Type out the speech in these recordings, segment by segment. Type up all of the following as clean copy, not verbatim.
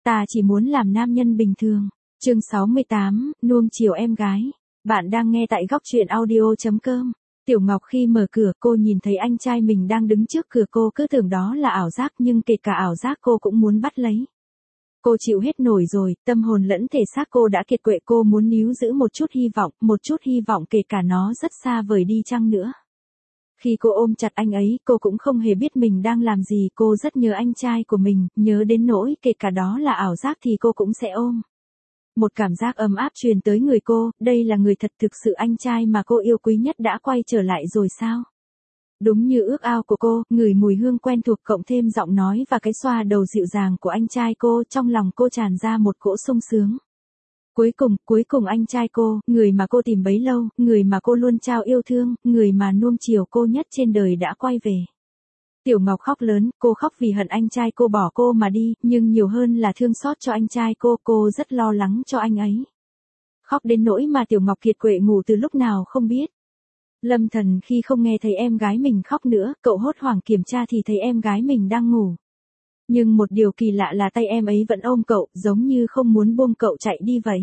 Ta chỉ muốn làm nam nhân bình thường. Chương 68, nuông chiều em gái. Bạn đang nghe tại góc truyện audio.com. Tiểu Ngọc khi mở cửa cô nhìn thấy anh trai mình đang đứng trước cửa, cô cứ tưởng đó là ảo giác, nhưng kể cả ảo giác cô cũng muốn bắt lấy. Cô chịu hết nổi rồi, tâm hồn lẫn thể xác cô đã kiệt quệ, cô muốn níu giữ một chút hy vọng kể cả nó rất xa vời đi chăng nữa. Khi cô ôm chặt anh ấy, cô cũng không hề biết mình đang làm gì, cô rất nhớ anh trai của mình, nhớ đến nỗi kể cả đó là ảo giác thì cô cũng sẽ ôm. Một cảm giác ấm áp truyền tới người cô, đây là người thật, thực sự anh trai mà cô yêu quý nhất đã quay trở lại rồi sao? Đúng như ước ao của cô, ngửi mùi hương quen thuộc cộng thêm giọng nói và cái xoa đầu dịu dàng của anh trai cô, trong lòng cô tràn ra một cỗ sung sướng. Cuối cùng anh trai cô, người mà cô tìm bấy lâu, người mà cô luôn trao yêu thương, người mà nuông chiều cô nhất trên đời đã quay về. Tiểu Ngọc khóc lớn, cô khóc vì hận anh trai cô bỏ cô mà đi, nhưng nhiều hơn là thương xót cho anh trai cô rất lo lắng cho anh ấy. Khóc đến nỗi mà Tiểu Ngọc kiệt quệ ngủ từ lúc nào không biết. Lâm Thần khi không nghe thấy em gái mình khóc nữa, cậu hốt hoảng kiểm tra thì thấy em gái mình đang ngủ. Nhưng một điều kỳ lạ là tay em ấy vẫn ôm cậu, giống như không muốn buông cậu chạy đi vậy.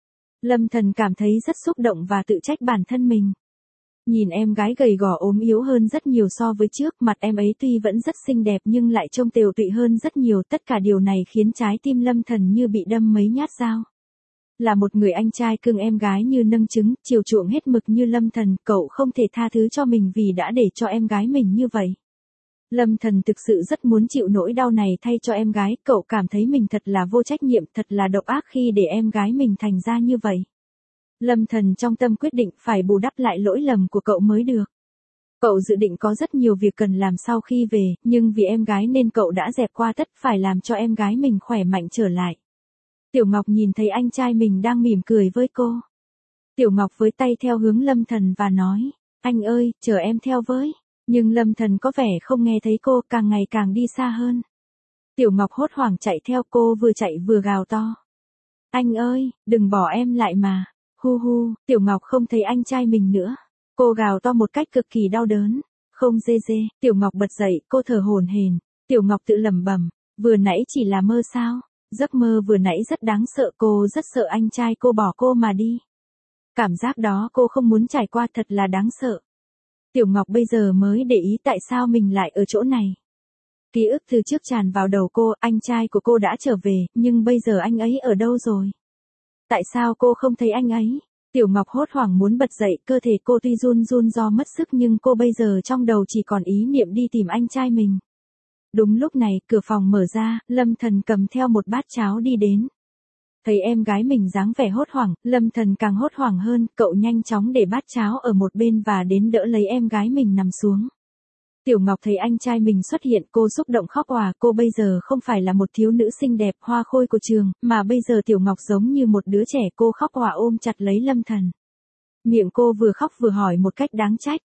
Lâm Thần cảm thấy rất xúc động và tự trách bản thân mình. Nhìn em gái gầy gò ốm yếu hơn rất nhiều so với trước, mặt em ấy tuy vẫn rất xinh đẹp nhưng lại trông tiều tụy hơn rất nhiều, tất cả điều này khiến trái tim Lâm Thần như bị đâm mấy nhát dao. Là một người anh trai cưng em gái như nâng trứng, chiều chuộng hết mực như Lâm Thần, cậu không thể tha thứ cho mình vì đã để cho em gái mình như vậy. Lâm Thần thực sự rất muốn chịu nỗi đau này thay cho em gái, cậu cảm thấy mình thật là vô trách nhiệm, thật là độc ác khi để em gái mình thành ra như vậy. Lâm Thần trong tâm quyết định phải bù đắp lại lỗi lầm của cậu mới được. Cậu dự định có rất nhiều việc cần làm sau khi về, nhưng vì em gái nên cậu đã dẹp qua tất, phải làm cho em gái mình khỏe mạnh trở lại. Tiểu Ngọc nhìn thấy anh trai mình đang mỉm cười với cô. Tiểu Ngọc với tay theo hướng Lâm Thần và nói, anh ơi, chờ em theo với. Nhưng Lâm Thần có vẻ không nghe thấy cô, càng ngày càng đi xa hơn. Tiểu Ngọc hốt hoảng chạy theo, cô vừa chạy vừa gào to. Anh ơi, đừng bỏ em lại mà. Hu hu, Tiểu Ngọc không thấy anh trai mình nữa. Cô gào to một cách cực kỳ đau đớn. Không dê dê, Tiểu Ngọc bật dậy, cô thở hổn hển. Tiểu Ngọc tự lẩm bẩm, vừa nãy chỉ là mơ sao? Giấc mơ vừa nãy rất đáng sợ, cô rất sợ anh trai cô bỏ cô mà đi. Cảm giác đó cô không muốn trải qua, thật là đáng sợ. Tiểu Ngọc bây giờ mới để ý tại sao mình lại ở chỗ này. Ký ức từ trước tràn vào đầu cô, anh trai của cô đã trở về, nhưng bây giờ anh ấy ở đâu rồi? Tại sao cô không thấy anh ấy? Tiểu Ngọc hốt hoảng muốn bật dậy, cơ thể cô tuy run run do mất sức nhưng cô bây giờ trong đầu chỉ còn ý niệm đi tìm anh trai mình. Đúng lúc này, cửa phòng mở ra, Lâm Thần cầm theo một bát cháo đi đến. Thấy em gái mình dáng vẻ hốt hoảng, Lâm Thần càng hốt hoảng hơn, cậu nhanh chóng để bát cháo ở một bên và đến đỡ lấy em gái mình nằm xuống. Tiểu Ngọc thấy anh trai mình xuất hiện, cô xúc động khóc òa, cô bây giờ không phải là một thiếu nữ xinh đẹp hoa khôi của trường, mà bây giờ Tiểu Ngọc giống như một đứa trẻ, cô khóc òa ôm chặt lấy Lâm Thần. Miệng cô vừa khóc vừa hỏi một cách đáng trách,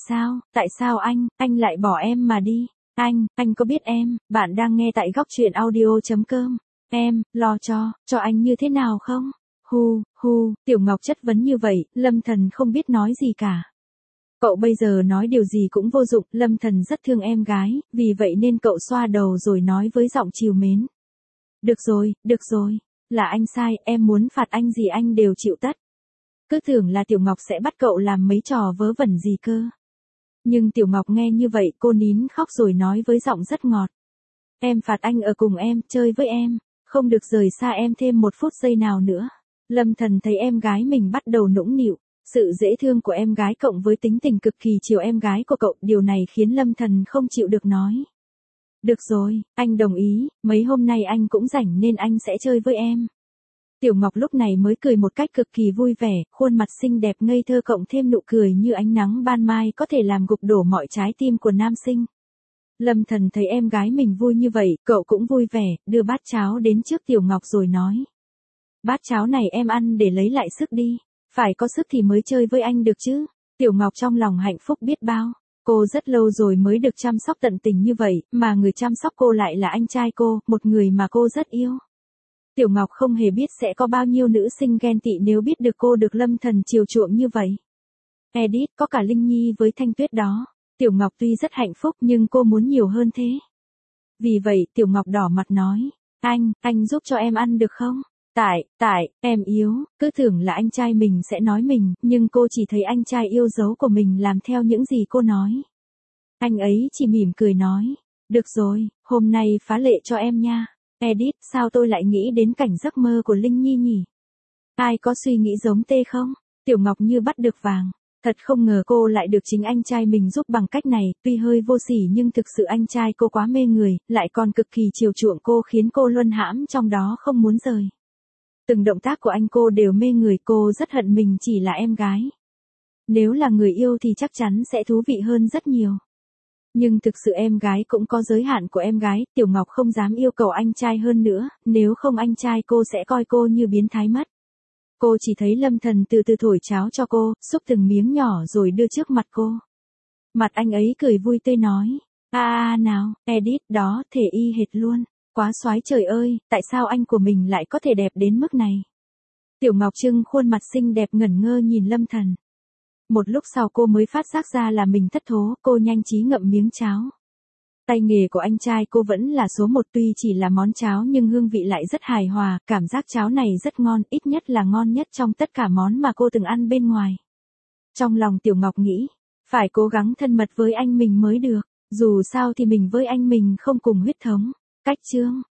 tại sao anh lại bỏ em mà đi? Anh có biết bạn đang nghe tại góc truyện audio.com, em, lo cho anh như thế nào không? Hu, Tiểu Ngọc chất vấn như vậy, Lâm Thần không biết nói gì cả. Cậu bây giờ nói điều gì cũng vô dụng, Lâm Thần rất thương em gái, vì vậy nên cậu xoa đầu rồi nói với giọng trìu mến. Được rồi, là anh sai, em muốn phạt anh gì anh đều chịu tất. Cứ tưởng là Tiểu Ngọc sẽ bắt cậu làm mấy trò vớ vẩn gì cơ. Nhưng Tiểu Ngọc nghe như vậy, cô nín khóc rồi nói với giọng rất ngọt. Em phạt anh ở cùng em, chơi với em, không được rời xa em thêm một phút giây nào nữa. Lâm Thần thấy em gái mình bắt đầu nũng nịu. Sự dễ thương của em gái cộng với tính tình cực kỳ chiều em gái của cậu, điều này khiến Lâm Thần không chịu được nói. Được rồi, anh đồng ý, mấy hôm nay anh cũng rảnh nên anh sẽ chơi với em. Tiểu Ngọc lúc này mới cười một cách cực kỳ vui vẻ, khuôn mặt xinh đẹp ngây thơ cộng thêm nụ cười như ánh nắng ban mai có thể làm gục đổ mọi trái tim của nam sinh. Lâm Thần thấy em gái mình vui như vậy, cậu cũng vui vẻ, đưa bát cháo đến trước Tiểu Ngọc rồi nói. Bát cháo này em ăn để lấy lại sức đi. Phải có sức thì mới chơi với anh được chứ. Tiểu Ngọc trong lòng hạnh phúc biết bao. Cô rất lâu rồi mới được chăm sóc tận tình như vậy, mà người chăm sóc cô lại là anh trai cô, một người mà cô rất yêu. Tiểu Ngọc không hề biết sẽ có bao nhiêu nữ sinh ghen tị nếu biết được cô được Lâm Thần chiều chuộng như vậy. Edit, có cả Linh Nhi với Thanh Tuyết đó. Tiểu Ngọc tuy rất hạnh phúc nhưng cô muốn nhiều hơn thế. Vì vậy Tiểu Ngọc đỏ mặt nói. Anh giúp cho em ăn được không? Tại, em yếu, cứ tưởng là anh trai mình sẽ nói mình, nhưng cô chỉ thấy anh trai yêu dấu của mình làm theo những gì cô nói. Anh ấy chỉ mỉm cười nói, được rồi, hôm nay phá lệ cho em nha. Edit, sao tôi lại nghĩ đến cảnh giấc mơ của Linh Nhi nhỉ? Ai có suy nghĩ giống tê không? Tiểu Ngọc như bắt được vàng. Thật không ngờ cô lại được chính anh trai mình giúp bằng cách này, tuy hơi vô sỉ nhưng thực sự anh trai cô quá mê người, lại còn cực kỳ chiều chuộng cô khiến cô luân hãm trong đó không muốn rời. Từng động tác của anh cô đều mê người, cô rất hận mình chỉ là em gái. Nếu là người yêu thì chắc chắn sẽ thú vị hơn rất nhiều. Nhưng thực sự em gái cũng có giới hạn của em gái, Tiểu Ngọc không dám yêu cầu anh trai hơn nữa, nếu không anh trai cô sẽ coi cô như biến thái mất. Cô chỉ thấy Lâm Thần từ từ thổi cháo cho cô, xúc từng miếng nhỏ rồi đưa trước mặt cô. Mặt anh ấy cười vui tươi nói, nào, Edit đó, thể y hệt luôn, quá soái trời ơi, tại sao anh của mình lại có thể đẹp đến mức này? Tiểu Ngọc trưng khuôn mặt xinh đẹp ngẩn ngơ nhìn Lâm Thần. Một lúc sau cô mới phát giác ra là mình thất thố, cô nhanh trí ngậm miếng cháo. Tay nghề của anh trai cô vẫn là số một, tuy chỉ là món cháo nhưng hương vị lại rất hài hòa, cảm giác cháo này rất ngon, ít nhất là ngon nhất trong tất cả món mà cô từng ăn bên ngoài. Trong lòng Tiểu Ngọc nghĩ, phải cố gắng thân mật với anh mình mới được, dù sao thì mình với anh mình không cùng huyết thống. Cách chương